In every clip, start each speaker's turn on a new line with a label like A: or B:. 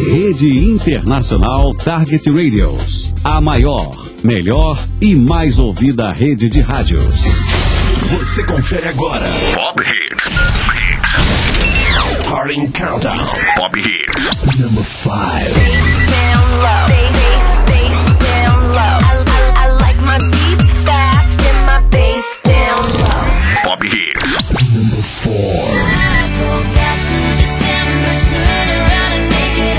A: Rede Internacional Target Radios. A maior, melhor e mais ouvida rede de rádios.
B: Você confere agora Pop Hits. Starting Countdown. Pop Hits. Number 5.
C: Down low, bass down low. I like my beats fast and my bass down low.
B: Pop Hits. Number 4.
C: I go back to December, turn around and make it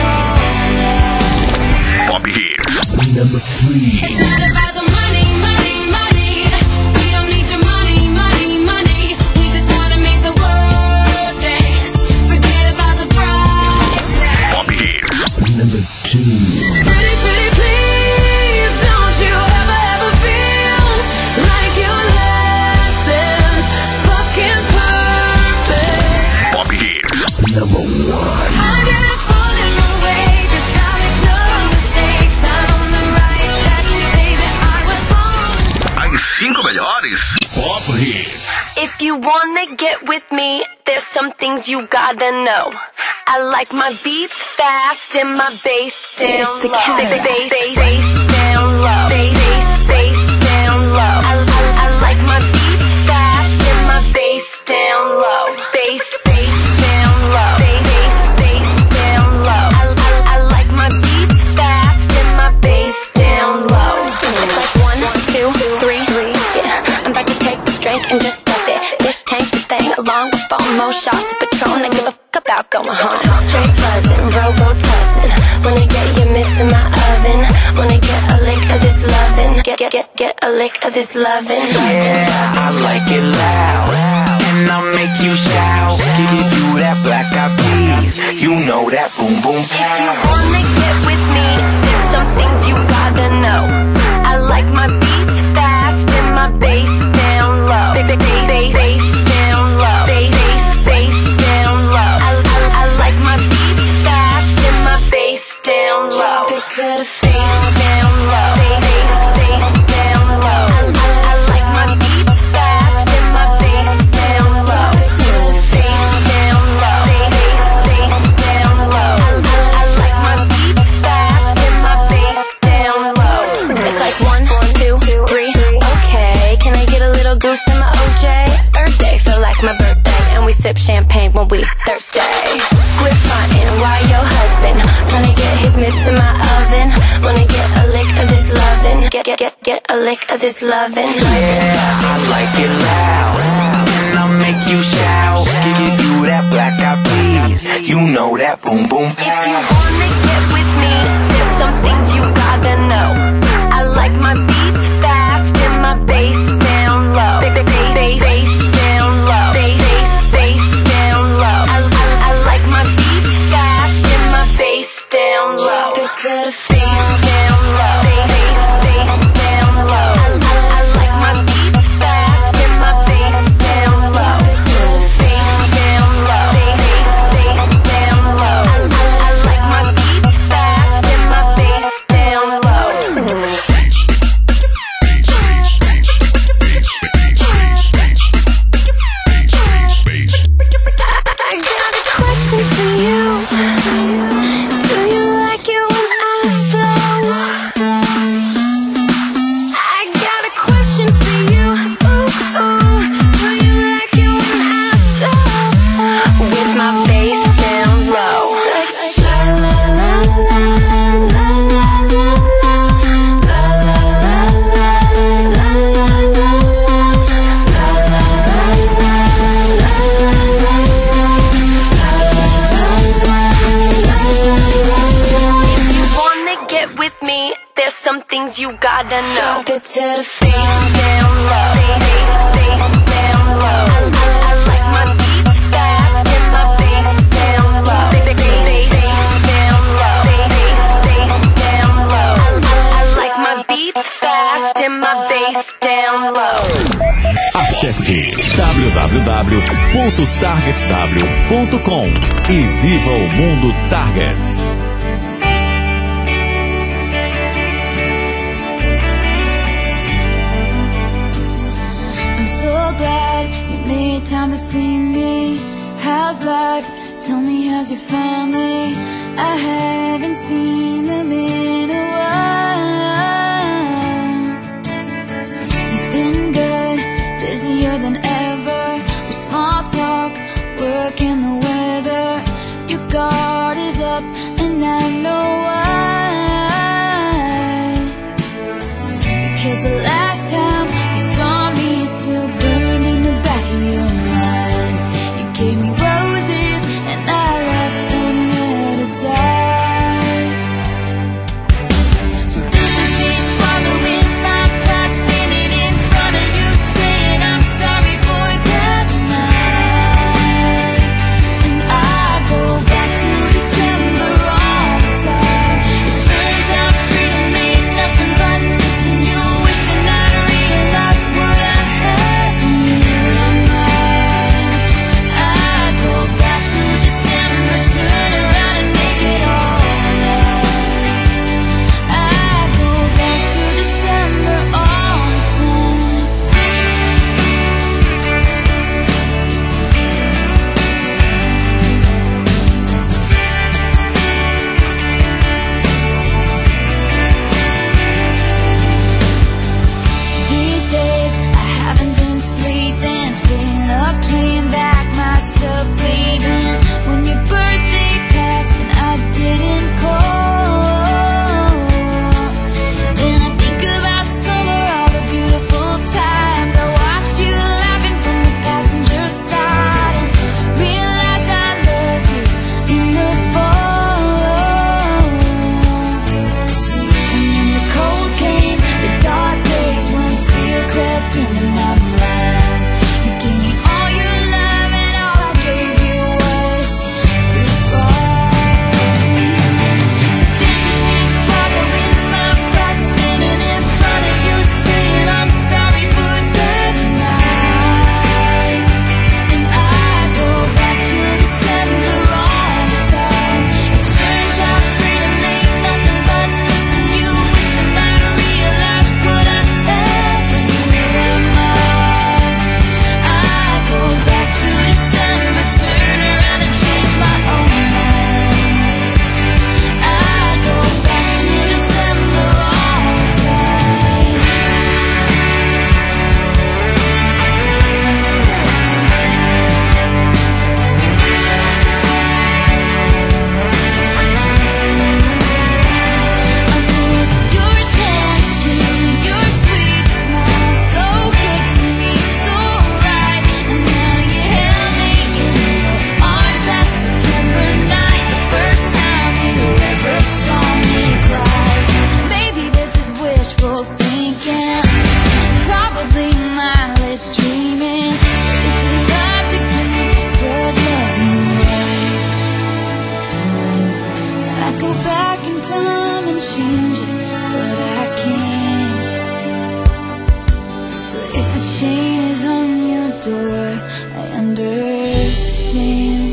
C: all.
B: Pop Hits. Number 3.
C: It's not about the money, money, money. We don't need your money, money, money. We just wanna make the world dance. Forget about the price.
B: Pop Hits. Number 2.
C: Pretty, pretty, please, don't you ever feel like you're less than fucking perfect.
B: Pop Hits. Number 1.
C: I'm gonna fall in my way, 'cause I make no mistakes. I'm on the right track, baby, I was born.
B: As 5 melhores Pop Hits.
C: If you wanna get with me, there's some things you gotta know. I like my beats fast and my bass down low. Bass down low. Bass down low. I like my beats fast and my bass down low. Bass down low. Bass down low. I like my beats fast and my bass down low. It's like 1, 2, 3, yeah. I'm about to take this drink and just step it. This tank the thing along with 4 more shots of Patron. I give a fuck about going home. Straight buzzing, robo-tussing. Wanna get your mitts in my oven. Wanna get a lick of this lovin'. Get a lick of this lovin'.
D: Yeah, I like it loud, and I'll make you shout. Give you that black eyed peas, you know that boom boom pow.
C: If you wanna get with me, there's some things you gotta know. I like my beats fast and my bass down low. Bass down low. Bass down low. I like my beats fast and my bass down low. To the face down low. Bass down low. I like my beats fast and my bass down low. To the face down low. Bass down low. I like my beats fast and my bass down low. It's like 1, 2, 3. Okay, can I get a little goose in my OJ? Earth Day feel like my birthday, and we sip champagne when we thirsty. Quit frontin' while your husband tryna get his mitts in my oven. Wanna get a lick of this lovin'. Get a lick of this lovin'.
D: Yeah, I like it loud, and I'll make you shout. Give you that black eyed peas, you know that boom boom
C: If you
D: pow.
C: wanna get with me, there's some things you gotta know. I like my beats fast and my bass down low. Bass down low. Bass down low. I like my beats fast and my bass down low. To the face down low. Bass down low. I like my beats fast and my bass down low. To the face down low. Bass down low. I like my beats fast and my bass down low. I got a question for you. Do you like it when I flow? I got a question for you. Ooh, ooh. Do you like it when I flow? With my bass down low. Like la la la la la la la la la la la with me, there's some things you gotta know. Drop it to the face down low. Bass down low. I like my beats fast and my bass down low. Bass down low. Bass down low. I like my beats fast and my bass down low.
A: Acesse www.targetw.com e viva o mundo Target.
E: I'm so glad you made time to see me. How's life Tell me, how's your family? I haven't seen them in a while. You've been good, busier than ever, with small talk, work and the weather. Your guard is up and I know why. Because the last time you saw me is still burned in the back of your mind. You gave me roses and I left them there to die. So this is me swallowing my pride, standing in front of you saying I'm sorry for that night. And I go back to December all the time. It turns out freedom ain't nothing but missing you, wishing I'd realized what I had in my mind. I go back to December, turn around and make it alright. I go back to December all the time. These days I haven't been sleeping, staying up, playing back myself, bleeding. When your birthday passed and I didn't call, then I think about summer, all the beautiful times I watched you laughing from the passenger side, and realized I loved you in the fall. And then the cold came, the dark days when fear crept into my mind. You gave me all your love and all I gave you was goodbye. So this is me swallowing my pride, standing in front of you saying I'm sorry for that night. And I go back to December all the time. It turns out freedom ain't nothing but missing you, wishing I'd realized what I had when you were mine. I go back to December, turn around and change my own mind. I go back to December all the time. I miss your text, your sweet smile, so good to me, so right. And now you held me in your arms that September night, the first time you ever saw me cry. Maybe this is wishful thinking, probably mindless dreaming. But if we loved again, it's worth loving right. I'd go back in time and change it, but I can't. So if the chain is on your door, I understand.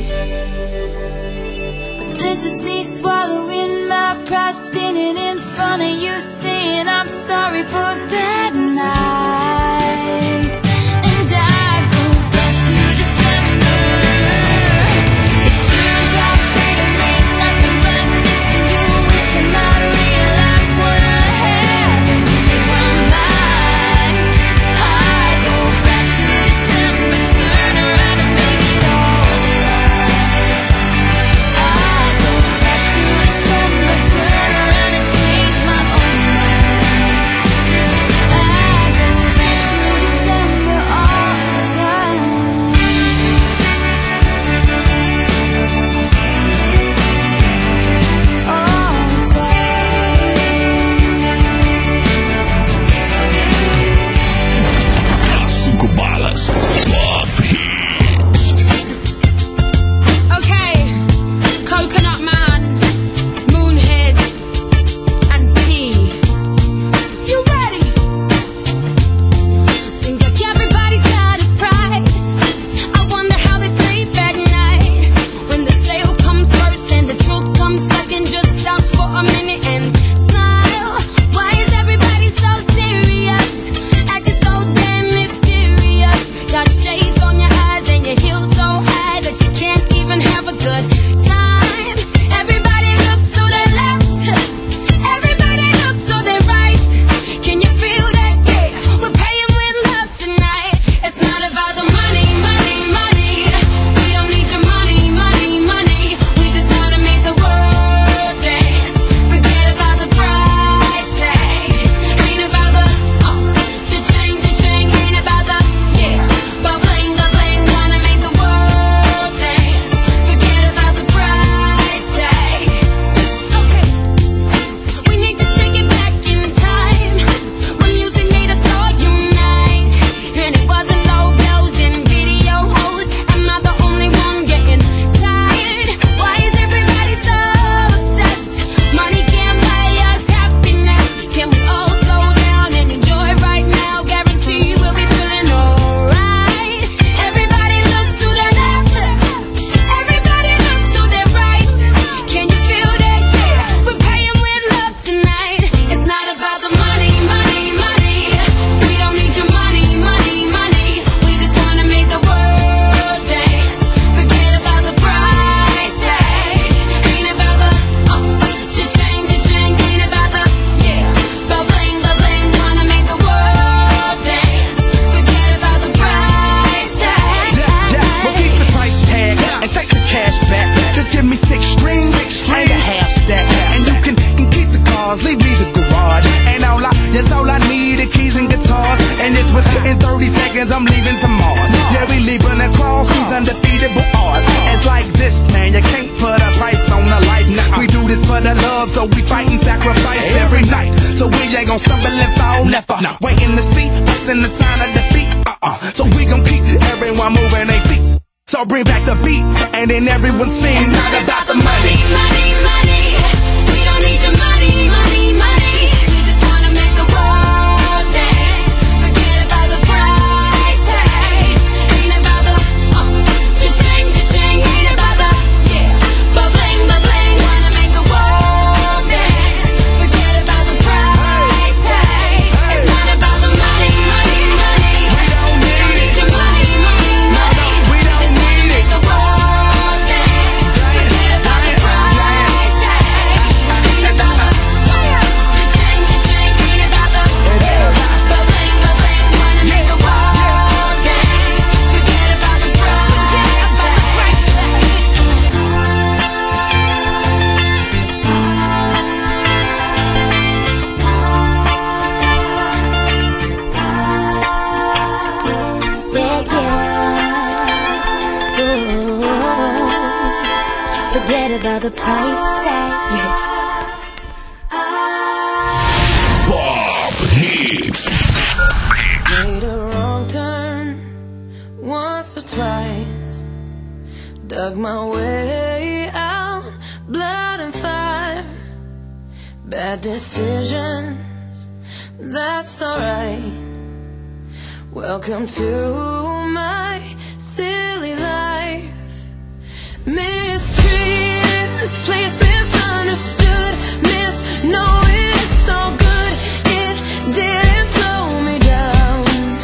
E: But this is me swallowing my pride, standing in front of you saying I'm sorry for that night. And I go back to December. It turns out freedom ain't nothing but missing you, wishing I'd realized what I had when you were mine. I go back to December, turn around and make it alright. I go back to December, turn around and change my own mind. I
F: ain't gon' stumble and fall, never. Waiting to see us in the sign of defeat. So we gon' keep everyone moving their feet. So bring back the beat, and then everyone sings. It's not about the money,
E: money, money. We don't need your money, money, money. We just wanna make the world dance. Forget about the price tag. Ain't about the cha-ching, cha-ching. Ain't about the ba-bling, ba-bling. Wanna make the world dance. Forget about the price tag. It's not about the money, money, money. We don't need your money, money, money. We just wanna make the world dance. Forget about the price tag. Ain't about the cha-ching, cha-ching. Ain't about the ba-bling, ba-bling. Wanna make the world dance. Forget about the price tag.
G: Forget about the price tag.
B: Pop Hits.
H: Made a wrong turn once or twice. Dug my way out, blood and fire. Bad decisions, that's alright. Welcome to my silly life. Mistreated, misplaced, misunderstood, knowing it's so good, it didn't slow me down.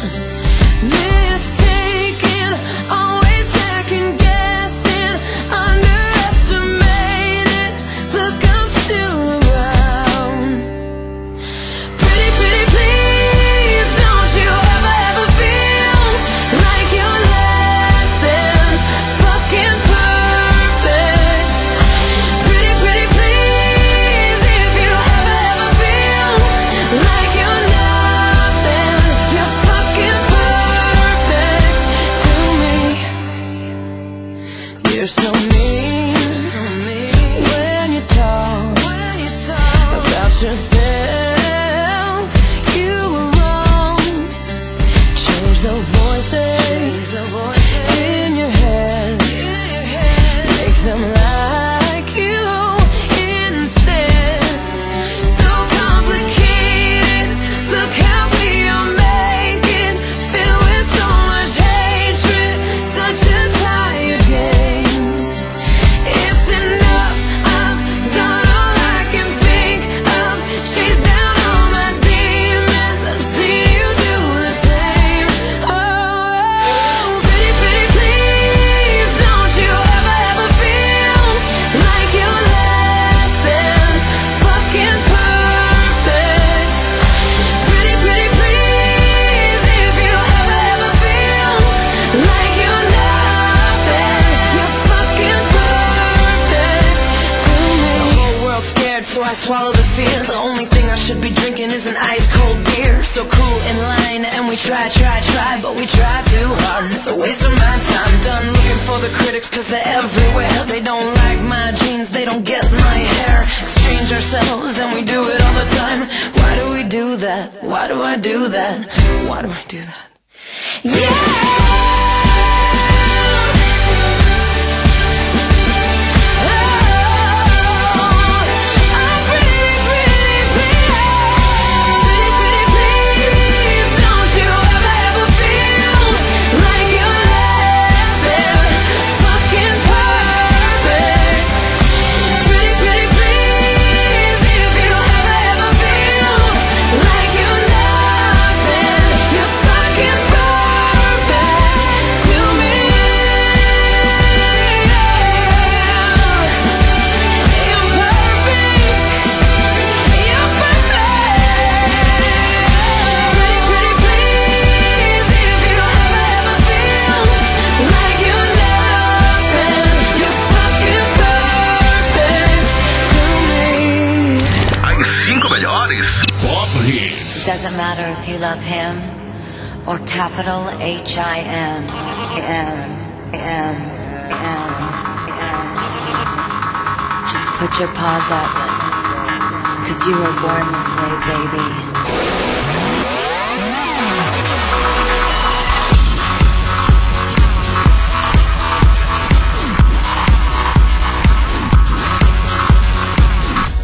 H: Mistaken, always second guessing, underestimated, look, I'm still around. Pretty, pretty, please, don't you ever feel like you're less than fucking perfect. Pretty, pretty, please, if you ever feel like you're nothing, you're fucking perfect to me. You're so mean when you talk about yourself. You were wrong. Change the voices in your head. Make them like you instead. So complicated. Look how we are making. Filled with so much hatred. Such a tired game. It's enough. I've done all I can think of. Chased down all my demons. I've seen you do the same. Oh, pretty, pretty, please, don't you ever feel like you're less than fucking perfect. Pretty, pretty, please, if you ever feel like you're nothing, you're fucking perfect to me. The whole world's scared, so I swallow the fear. The only thing I should be drinking is an ice cold beer. So cool in line, and we try, but we try too hard, and it's a waste of my time. Done looking for the critics, cause they're everywhere. They don't like my jeans, they don't get my hair. Exchange ourselves, and we do it all the time. Why do we do that? Why do I do that? Why do I do that?
I: Doesn't matter if you love him or capital H-I-M. Just put your paws up, 'cause you were born this way, baby.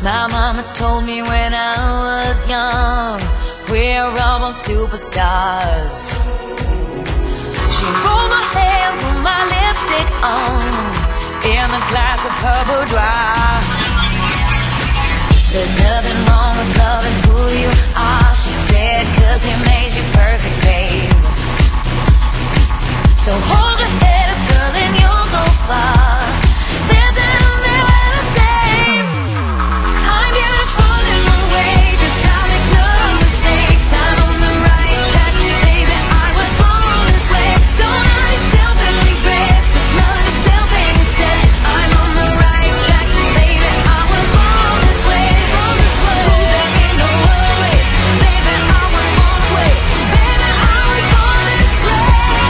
H: My mama told me when I was young, we're all born superstars. She rolled my hair, put my lipstick on, in a glass of her boudoir. There's nothing wrong with loving who you are, she said, 'cause he made you perfect, babe. So hold your head up, girl, and you'll go far. There's nothing to say. I'm beautiful in my way, 'cause I make no mistakes. I'm on the right track, baby, I was born this way. Don't hurt yourself and regret, just love yourself instead. I'm on the right track, baby, I was born this way. Born this way. There ain't no other way, baby, I was born this way. Baby, I was born this way.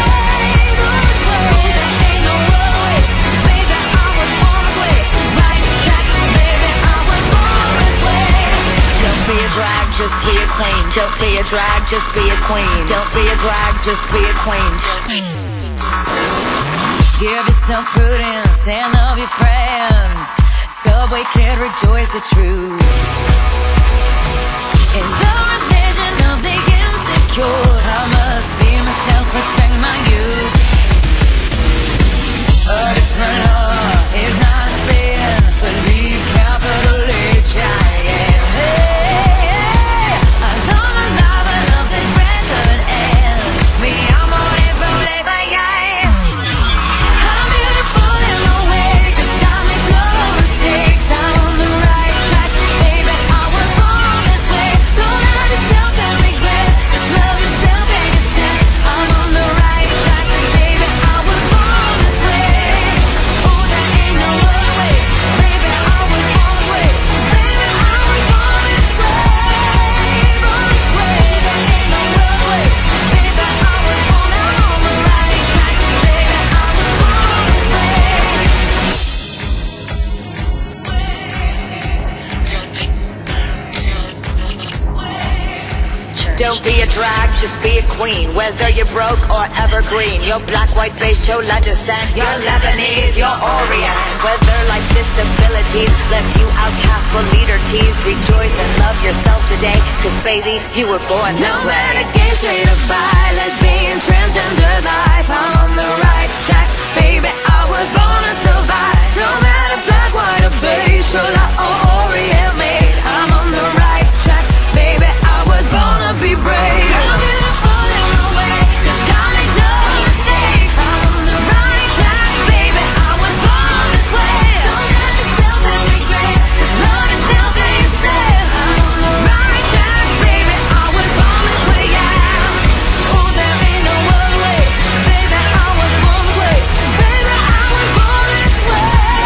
H: Don't be a drag, just be a queen. Don't be a drag, just be a queen. Don't be a drag, just be a queen. Give yourself prudence and love your friends. Subway kid, rejoice the truth. In the religion of the insecure, I must be myself, respect my youth. A different love is not a sin. Believe capital H-I-M. Don't be a drag, just be a queen. Whether you're broke or evergreen, you're black, white, beige, chola descent, you're Lebanese, you're Orient. Whether life's disabilities left you outcast but leader teased, rejoice and love yourself today, 'cause baby, you were born this way. No matter gay, straight or bi, lesbian, transgender life, I'm on the right track, baby, I was born to survive. No matter black, white or beige, chola or Orient made, I'm on the right track, baby, I was born to be brave. I'm beautiful in my way, 'cause I make no mistakes. I'm on the right track, baby, I was born this way. Don't hurt yourself and regret, just love yourself instead. I'm on the right track, baby, I was born this way, yeah. Oh, there ain't no other way, baby, I was born this way. Baby, I was born this way,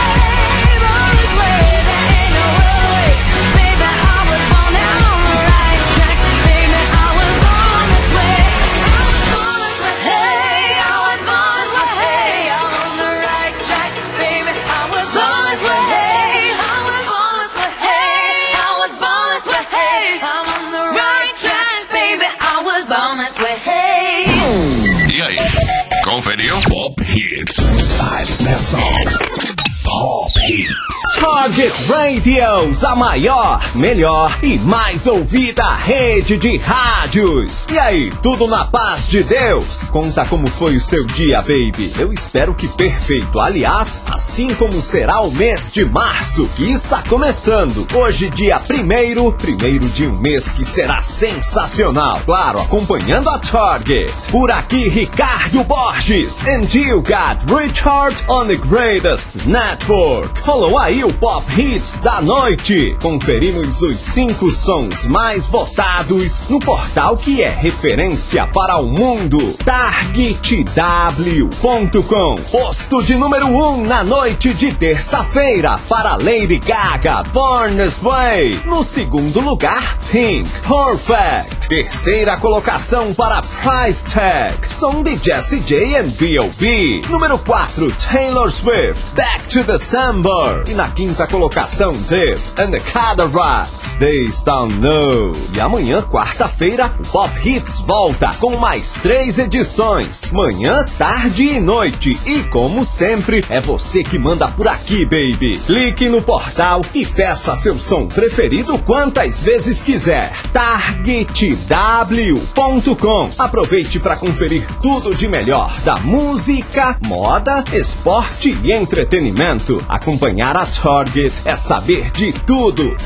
H: born this way. There ain't no other way, baby, I was born now on the right track, baby, I was born this way. I was born this way, hey, I was born this way, hey, I'm on the right track, baby, I was born this way, hey, I was born this way, hey, I was born this way, hey, I'm on the right track, baby, I was born this way, hey.
B: E aí, conferiu? Pop Hits.
F: 5 best songs. Pop Hits.
J: Target Radios, a maior, melhor e mais ouvida rede de rádios. E aí, tudo na paz de Deus? Conta como foi o seu dia, baby. Eu espero que perfeito. Aliás, assim como será o mês de março, que está começando. Hoje, dia 1º de um mês que será sensacional. Claro, acompanhando a Target. Por aqui, Ricardo Borges. And you got Richard on the Greatest Network. Rolou aí o Pop Hits da noite. Conferimos os 5 sons mais votados no portal que é referência para o mundo, targetw.com. Posto de número 1 na noite de terça-feira para Lady Gaga, Born This Way. No segundo lugar, Pink, Perfect. Terceira colocação para Price Tag, som de Jessie J and B.O.B. Número 4, Taylor Swift, Back to December. E na quinta colocação, Dip and the Cataracts, Days Don't Know. E amanhã, quarta-feira, o Pop Hits volta com mais 3 edições, manhã, tarde e noite. E como sempre, é você que manda por aqui, baby. Clique no portal e peça seu som preferido quantas vezes quiser. TargetW.com. Aproveite para conferir tudo de melhor da música, moda, esporte e entretenimento. Acompanhar a Target é saber de tudo.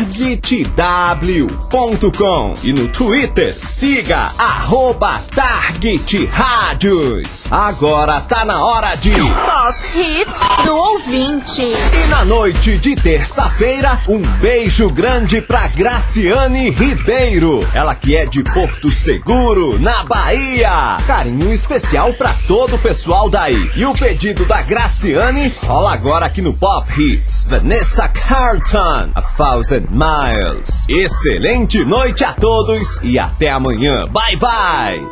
J: TargetW.com. E no Twitter, siga @Target Rádios. Agora tá na hora de
K: Pop Hits do ouvinte.
J: E na noite de terça-feira, um beijo grande pra Graciane Ribeiro. Ela que é de Porto Seguro, na Bahia. Carinho especial pra todo o pessoal daí. E o pedido da Graciane rola agora aqui no Pop Hits. Vanessa Carlton, 1000 Miles. Excelente noite a todos e até amanhã. Bye, bye.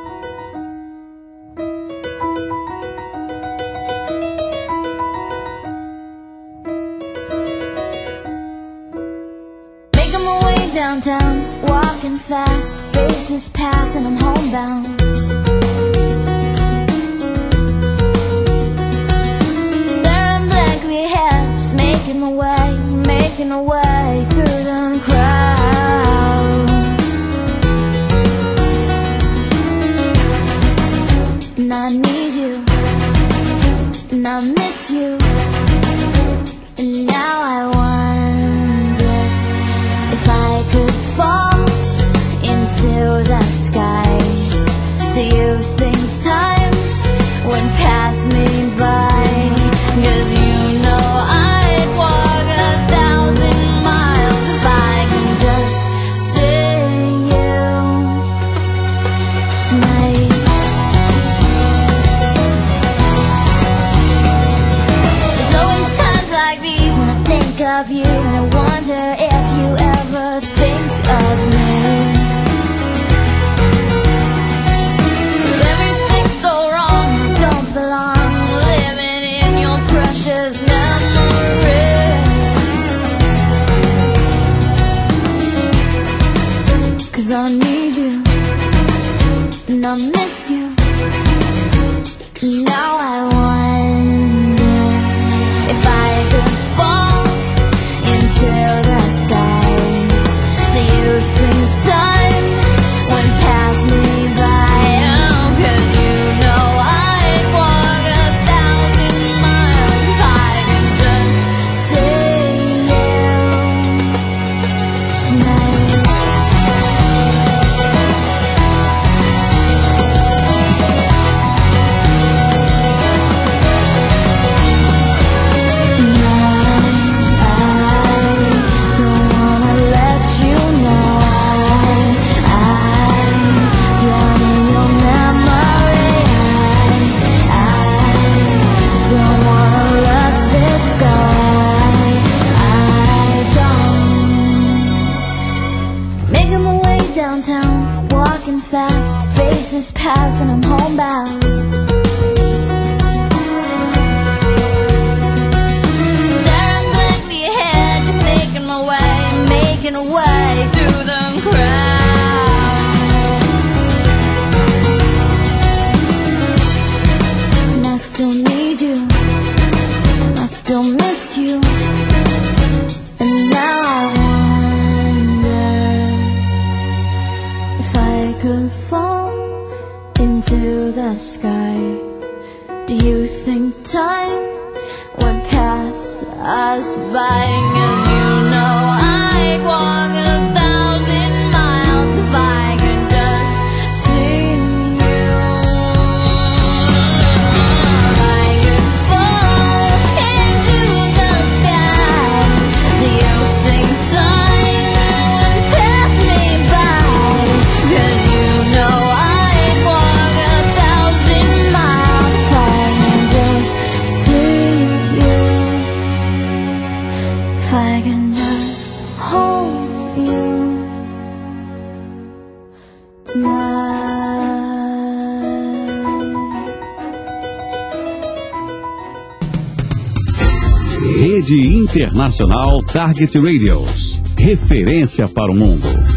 G: Downtown, walking fast, faces pass and I'm homebound. Staring blankly ahead, just making my way through the crowd. And I need you, and I miss you, and now I wonder if I could fall into the sky. Do you think time would pass me by? 'Cause you know I'd walk 1,000 miles if I could just see you tonight. There's always times like these when I think of you, and I wonder if you ever think of me. 'Cause everything's so wrong and I don't belong, living in your precious memory. 'Cause I need you and I miss you, and now I wonder if I could fall into the sky. Do you think time would pass me by? Oh, 'cause you know I'd walk 1,000 miles if I could just see you tonight. Making my way downtown, walking fast, faces pass and I'm homebound. Staring blankly ahead, just making my way through the crowd. And I still need you, I still miss you, and now I wonder if I could fall into the sky. Do you think time would pass us by? 'Cause you know I'd walk 1,000 miles if I could just see you. If I could fall into the sky, do you think time would pass me by? 'Cause you know I'd walk 1,000 miles if I could just see you. If I
A: Rede Internacional Target Radios. Referência para o mundo.